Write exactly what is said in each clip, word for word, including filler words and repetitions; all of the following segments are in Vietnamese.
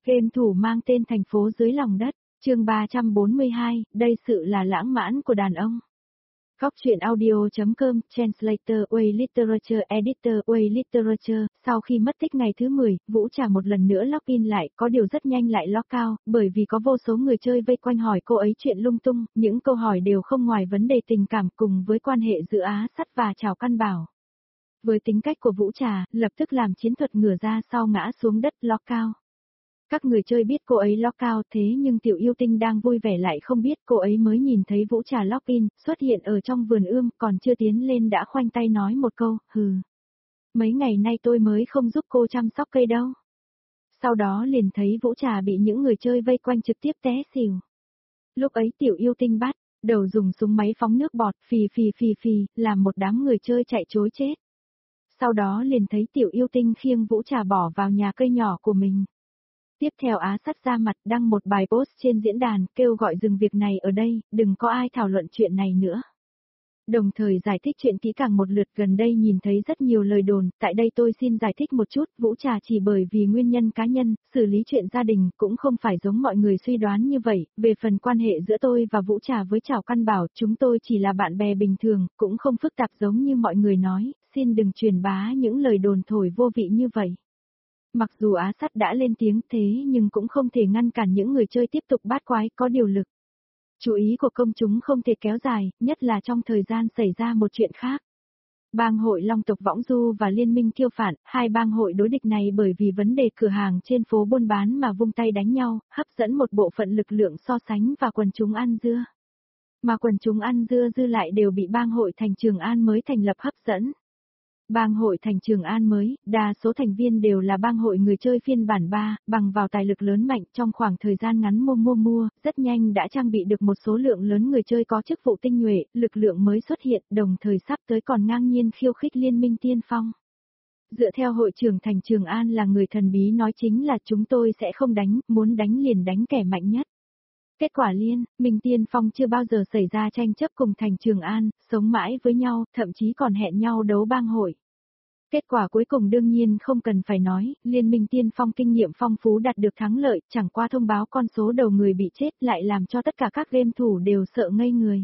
Game thủ mang tên thành phố dưới lòng đất, chương ba trăm bốn mươi hai, đây sự là lãng mạn của đàn ông. Góc truyện audio.com, Translator, Way Literature, Editor, Way Literature, sau khi mất tích ngày thứ mười, Vũ Trà một lần nữa login lại, có điều rất nhanh lại lock out, bởi vì có vô số người chơi vây quanh hỏi cô ấy chuyện lung tung, những câu hỏi đều không ngoài vấn đề tình cảm cùng với quan hệ giữa Á Sắt và Trảo Căn Bảo. Với tính cách của Vũ Trà, lập tức làm chiến thuật ngửa ra sau ngã xuống đất lock out. Các người chơi biết cô ấy lock out thế nhưng Tiểu Yêu Tinh đang vui vẻ lại không biết cô ấy mới nhìn thấy Vũ Trà login, xuất hiện ở trong vườn ươm, còn chưa tiến lên đã khoanh tay nói một câu, hừ. Mấy ngày nay tôi mới không giúp cô chăm sóc cây đâu. Sau đó liền thấy Vũ Trà bị những người chơi vây quanh trực tiếp té xỉu. Lúc ấy Tiểu Yêu Tinh bắt đầu dùng súng máy phóng nước bọt, phì phì phì phì, làm một đám người chơi chạy trối chết. Sau đó liền thấy Tiểu Yêu Tinh khiêng Vũ Trà bỏ vào nhà cây nhỏ của mình. Tiếp theo Á Sắt ra mặt đăng một bài post trên diễn đàn kêu gọi dừng việc này ở đây, đừng có ai thảo luận chuyện này nữa. Đồng thời giải thích chuyện kỹ càng một lượt, gần đây nhìn thấy rất nhiều lời đồn, tại đây tôi xin giải thích một chút, Vũ Trà chỉ bởi vì nguyên nhân cá nhân, xử lý chuyện gia đình cũng không phải giống mọi người suy đoán như vậy, về phần quan hệ giữa tôi và Vũ Trà với Trảo Căn Bảo, chúng tôi chỉ là bạn bè bình thường, cũng không phức tạp giống như mọi người nói, xin đừng truyền bá những lời đồn thổi vô vị như vậy. Mặc dù Á Sắt đã lên tiếng thế nhưng cũng không thể ngăn cản những người chơi tiếp tục bát quái có điều lực. Chú ý của công chúng không thể kéo dài, nhất là trong thời gian xảy ra một chuyện khác. Bang hội Long tộc Võng Du và Liên minh Kiêu Phản, hai bang hội đối địch này bởi vì vấn đề cửa hàng trên phố buôn bán mà vung tay đánh nhau, hấp dẫn một bộ phận lực lượng so sánh và quần chúng ăn dưa. Mà quần chúng ăn dưa dư lại đều bị bang hội Thành Trường An mới thành lập hấp dẫn. Bang hội Thành Trường An mới, đa số thành viên đều là bang hội người chơi phiên bản ba, bằng vào tài lực lớn mạnh trong khoảng thời gian ngắn mua mua mua, rất nhanh đã trang bị được một số lượng lớn người chơi có chức vụ tinh nhuệ, lực lượng mới xuất hiện, đồng thời sắp tới còn ngang nhiên khiêu khích Liên minh Tiên Phong. Dựa theo hội trưởng Thành Trường An là người thần bí nói chính là chúng tôi sẽ không đánh, muốn đánh liền đánh kẻ mạnh nhất. Kết quả Liên minh Tiên Phong chưa bao giờ xảy ra tranh chấp cùng Thành Trường An, sống mãi với nhau, thậm chí còn hẹn nhau đấu bang hội. Kết quả cuối cùng đương nhiên không cần phải nói, Liên minh Tiên Phong kinh nghiệm phong phú đạt được thắng lợi, chẳng qua thông báo con số đầu người bị chết lại làm cho tất cả các game thủ đều sợ ngây người.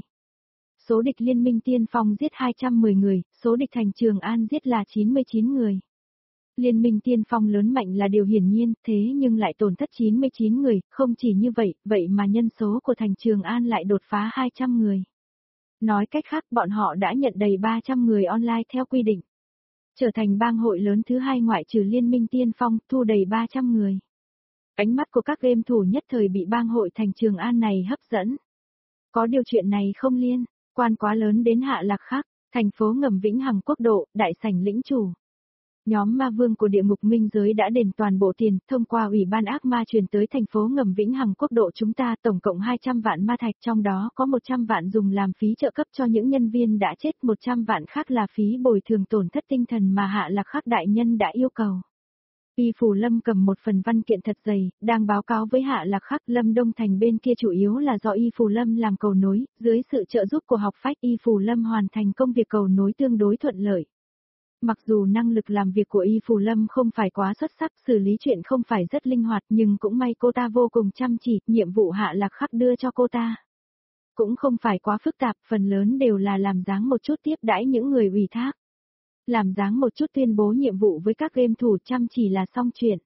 Số địch Liên minh Tiên Phong giết hai trăm mười người, số địch Thành Trường An giết là chín mươi chín người. Liên minh Tiên Phong lớn mạnh là điều hiển nhiên, thế nhưng lại tổn thất chín mươi chín người, không chỉ như vậy, vậy mà nhân số của Thành Trường An lại đột phá hai trăm người. Nói cách khác bọn họ đã nhận đầy ba trăm người online theo quy định. Trở thành bang hội lớn thứ hai ngoại trừ Liên minh Tiên Phong, thu đầy ba trăm người. Ánh mắt của các game thủ nhất thời bị bang hội Thành Trường An này hấp dẫn. Có điều chuyện này không liên quan quá lớn đến Hạ Lạc Khắc, thành phố ngầm Vĩnh Hằng Quốc độ, đại sảnh lĩnh chủ. Nhóm ma vương của địa ngục minh giới đã đền toàn bộ tiền, thông qua ủy ban ác ma truyền tới thành phố ngầm Vĩnh Hằng Quốc độ chúng ta tổng cộng hai trăm vạn ma thạch, trong đó có một trăm vạn dùng làm phí trợ cấp cho những nhân viên đã chết, một trăm vạn khác là phí bồi thường tổn thất tinh thần mà Hạ Lạc Khắc đại nhân đã yêu cầu. Y Phù Lâm cầm một phần văn kiện thật dày, đang báo cáo với Hạ Lạc Khắc. Lâm Đông Thành bên kia chủ yếu là do Y Phù Lâm làm cầu nối, dưới sự trợ giúp của học phách Y Phù Lâm hoàn thành công việc cầu nối tương đối thuận lợi. Mặc dù năng lực làm việc của Y Phù Lâm không phải quá xuất sắc, xử lý chuyện không phải rất linh hoạt, nhưng cũng may cô ta vô cùng chăm chỉ, nhiệm vụ Hạ Lạc Khắc đưa cho cô ta cũng không phải quá phức tạp, phần lớn đều là làm dáng một chút tiếp đãi những người ủy thác. Làm dáng một chút tuyên bố nhiệm vụ với các game thủ, chăm chỉ là xong chuyện.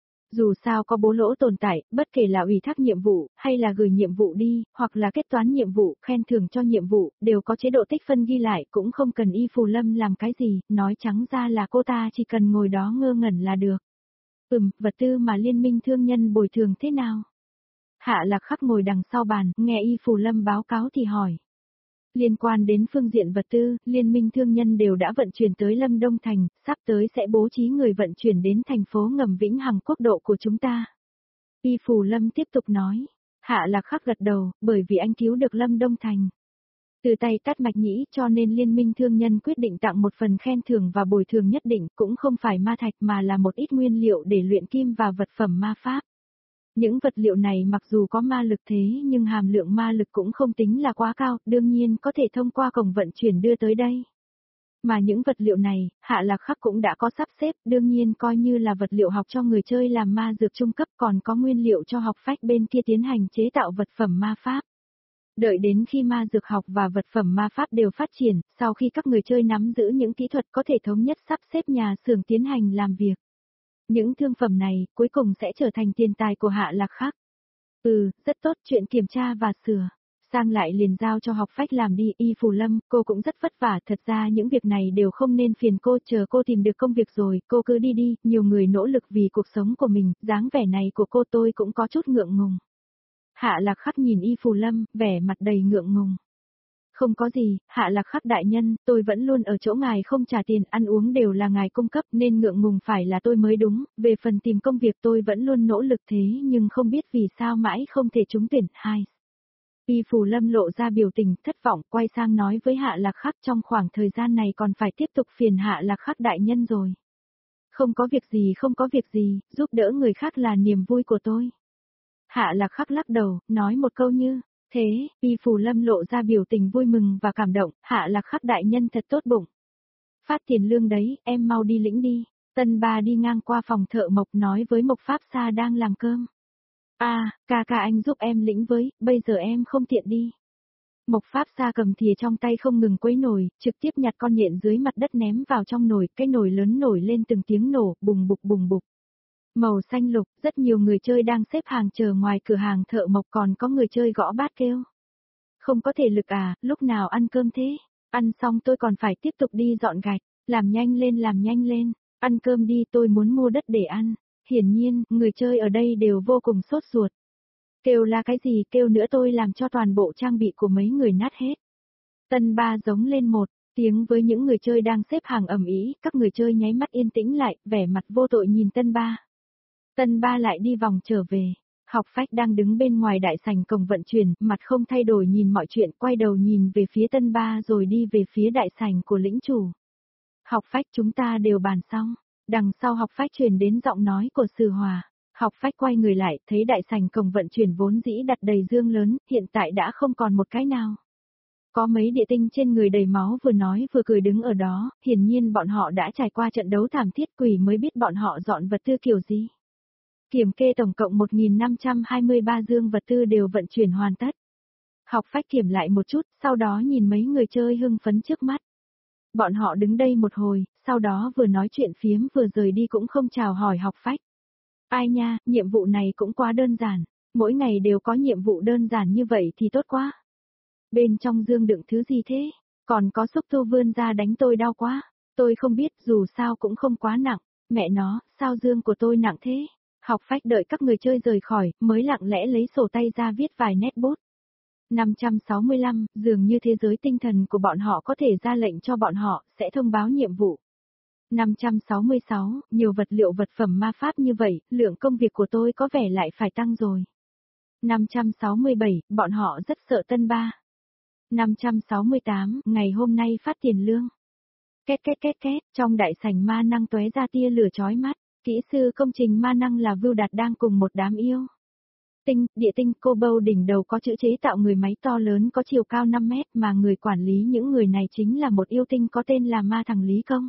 Dù sao có bố lỗ tồn tại, bất kể là ủy thác nhiệm vụ, hay là gửi nhiệm vụ đi, hoặc là kết toán nhiệm vụ, khen thưởng cho nhiệm vụ, đều có chế độ tích phân ghi lại, cũng không cần Y Phù Lâm làm cái gì, nói trắng ra là cô ta chỉ cần ngồi đó ngơ ngẩn là được. Ừm, vật tư mà Liên minh thương nhân bồi thường thế nào? Hạ Lạc Khắc ngồi đằng sau bàn, nghe Y Phù Lâm báo cáo thì hỏi. Liên quan đến phương diện vật tư, Liên minh thương nhân đều đã vận chuyển tới Lâm Đông Thành, sắp tới sẽ bố trí người vận chuyển đến thành phố ngầm Vĩnh Hằng Quốc độ của chúng ta. Y Phù Lâm tiếp tục nói. Hạ Lạc Khắc gật đầu, bởi vì anh cứu được Lâm Đông Thành từ tay Tát Mạch Nhĩ cho nên Liên minh thương nhân quyết định tặng một phần khen thưởng và bồi thường nhất định, cũng không phải ma thạch mà là một ít nguyên liệu để luyện kim và vật phẩm ma pháp. Những vật liệu này mặc dù có ma lực thế nhưng hàm lượng ma lực cũng không tính là quá cao, đương nhiên có thể thông qua cổng vận chuyển đưa tới đây. Mà những vật liệu này, Hạ Lạc Khắc cũng đã có sắp xếp, đương nhiên coi như là vật liệu học cho người chơi làm ma dược trung cấp, còn có nguyên liệu cho học phách bên kia tiến hành chế tạo vật phẩm ma pháp. Đợi đến khi ma dược học và vật phẩm ma pháp đều phát triển, sau khi các người chơi nắm giữ những kỹ thuật có thể thống nhất sắp xếp nhà xưởng tiến hành làm việc. Những thương phẩm này, cuối cùng sẽ trở thành tiền tài của Hạ Lạc Khắc. Ừ, rất tốt, chuyện kiểm tra và sửa. Sang lại liền giao cho học phách làm đi, Y Phù Lâm, cô cũng rất vất vả, thật ra những việc này đều không nên phiền cô, chờ cô tìm được công việc rồi, cô cứ đi đi, nhiều người nỗ lực vì cuộc sống của mình, dáng vẻ này của cô tôi cũng có chút ngượng ngùng. Hạ Lạc Khắc nhìn Y Phù Lâm, vẻ mặt đầy ngượng ngùng. Không có gì, Hạ Lạc Khắc đại nhân, tôi vẫn luôn ở chỗ ngài không trả tiền, ăn uống đều là ngài cung cấp nên ngượng ngùng phải là tôi mới đúng, về phần tìm công việc tôi vẫn luôn nỗ lực thế nhưng không biết vì sao mãi không thể trúng tuyển. Hai. Y Phù Lâm lộ ra biểu tình thất vọng, quay sang nói với Hạ Lạc Khắc trong khoảng thời gian này còn phải tiếp tục phiền Hạ Lạc Khắc đại nhân rồi. Không có việc gì không có việc gì, giúp đỡ người khác là niềm vui của tôi. Hạ Lạc Khắc lắc đầu, nói một câu như, thế, Y Phù Lâm lộ ra biểu tình vui mừng và cảm động, Hạ Lạc Khắc đại nhân thật tốt bụng. Phát tiền lương đấy, em mau đi lĩnh đi. Tân Ba đi ngang qua phòng thợ mộc nói với Mộc Pháp Sa đang làm cơm. À, ca ca anh giúp em lĩnh với, bây giờ em không tiện đi. Mộc Pháp Sa cầm thìa trong tay không ngừng quấy nồi, trực tiếp nhặt con nhện dưới mặt đất ném vào trong nồi, cái nồi lớn nổi lên từng tiếng nổ, bùng bục bùng bục. Màu xanh lục, rất nhiều người chơi đang xếp hàng chờ ngoài cửa hàng thợ mộc, còn có người chơi gõ bát kêu. Không có thể lực à, lúc nào ăn cơm thế? Ăn xong tôi còn phải tiếp tục đi dọn gạch, làm nhanh lên làm nhanh lên, ăn cơm đi, tôi muốn mua đất để ăn. Hiển nhiên, người chơi ở đây đều vô cùng sốt ruột. Kêu là cái gì, kêu nữa tôi làm cho toàn bộ trang bị của mấy người nát hết. Tân Ba giống lên một tiếng với những người chơi đang xếp hàng ầm ĩ, các người chơi nháy mắt yên tĩnh lại, vẻ mặt vô tội nhìn Tân Ba. Tân Ba lại đi vòng trở về. Học phách đang đứng bên ngoài đại sảnh cổng vận chuyển, mặt không thay đổi nhìn mọi chuyện, quay đầu nhìn về phía Tân Ba rồi đi về phía đại sảnh của lĩnh chủ. Học phách chúng ta đều bàn xong. Đằng sau học phách truyền đến giọng nói của Sử Hòa. Học phách quay người lại, thấy đại sảnh cổng vận chuyển vốn dĩ đặt đầy dương lớn, hiện tại đã không còn một cái nào. Có mấy địa tinh trên người đầy máu vừa nói vừa cười đứng ở đó, hiển nhiên bọn họ đã trải qua trận đấu thảm thiết, quỷ mới biết bọn họ dọn vật tư kiểu gì. Kiểm kê tổng cộng một nghìn năm trăm hai mươi ba dương vật tư đều vận chuyển hoàn tất. Học phách kiểm lại một chút, sau đó nhìn mấy người chơi hưng phấn trước mắt. Bọn họ đứng đây một hồi, sau đó vừa nói chuyện phiếm vừa rời đi cũng không chào hỏi học phách. Ai nha, nhiệm vụ này cũng quá đơn giản, mỗi ngày đều có nhiệm vụ đơn giản như vậy thì tốt quá. Bên trong dương đựng thứ gì thế? Còn có xúc tu vươn ra đánh tôi đau quá. Tôi không biết, dù sao cũng không quá nặng. Mẹ nó, sao dương của tôi nặng thế? Học phách đợi các người chơi rời khỏi, mới lặng lẽ lấy sổ tay ra viết vài nét bút. năm trăm sáu mươi lăm, dường như thế giới tinh thần của bọn họ có thể ra lệnh cho bọn họ, sẽ thông báo nhiệm vụ. năm trăm sáu mươi sáu, nhiều vật liệu vật phẩm ma pháp như vậy, lượng công việc của tôi có vẻ lại phải tăng rồi. năm trăm sáu mươi bảy, bọn họ rất sợ Tân Ba. năm trăm sáu mươi tám, ngày hôm nay phát tiền lương. Két két két két, trong đại sảnh ma năng tóe ra tia lửa chói mắt, kỹ sư công trình ma năng là Vưu Đạt đang cùng một đám yêu tinh, địa tinh, cô bâu đỉnh đầu có chữ chế tạo người máy to lớn có chiều cao năm mét, mà người quản lý những người này chính là một yêu tinh có tên là ma thằng Lý Công.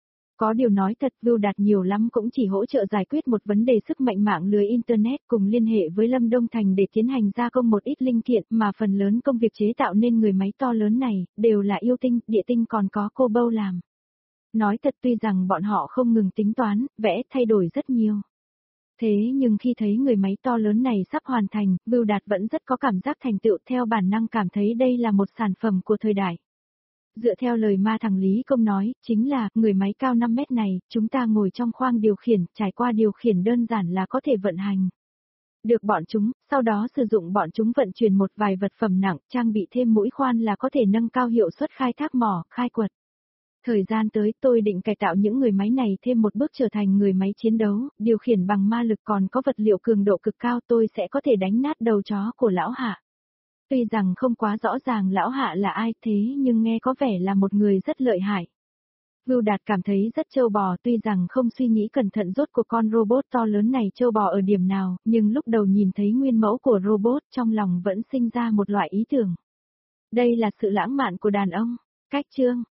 Có điều nói thật, Vưu Đạt nhiều lắm cũng chỉ hỗ trợ giải quyết một vấn đề sức mạnh mạng lưới Internet, cùng liên hệ với Lâm Đông Thành để tiến hành gia công một ít linh kiện, mà phần lớn công việc chế tạo nên người máy to lớn này, đều là yêu tinh, địa tinh còn có cô bâu làm. Nói thật, tuy rằng bọn họ không ngừng tính toán, vẽ, thay đổi rất nhiều. Thế nhưng khi thấy người máy to lớn này sắp hoàn thành, Vưu Đạt vẫn rất có cảm giác thành tựu, theo bản năng cảm thấy đây là một sản phẩm của thời đại. Dựa theo lời ma thằng Lý Công nói, chính là, người máy cao năm mét này, chúng ta ngồi trong khoang điều khiển, trải qua điều khiển đơn giản là có thể vận hành được bọn chúng, sau đó sử dụng bọn chúng vận chuyển một vài vật phẩm nặng, trang bị thêm mũi khoan là có thể nâng cao hiệu suất khai thác mỏ, khai quật. Thời gian tới tôi định cải tạo những người máy này thêm một bước trở thành người máy chiến đấu, điều khiển bằng ma lực, còn có vật liệu cường độ cực cao, tôi sẽ có thể đánh nát đầu chó của lão Hạ. Tuy rằng không quá rõ ràng lão Hạ là ai thế nhưng nghe có vẻ là một người rất lợi hại. Vưu Đạt cảm thấy rất trâu bò, tuy rằng không suy nghĩ cẩn thận rốt của con robot to lớn này trâu bò ở điểm nào, nhưng lúc đầu nhìn thấy nguyên mẫu của robot trong lòng vẫn sinh ra một loại ý tưởng. Đây là sự lãng mạn của đàn ông. Cách chương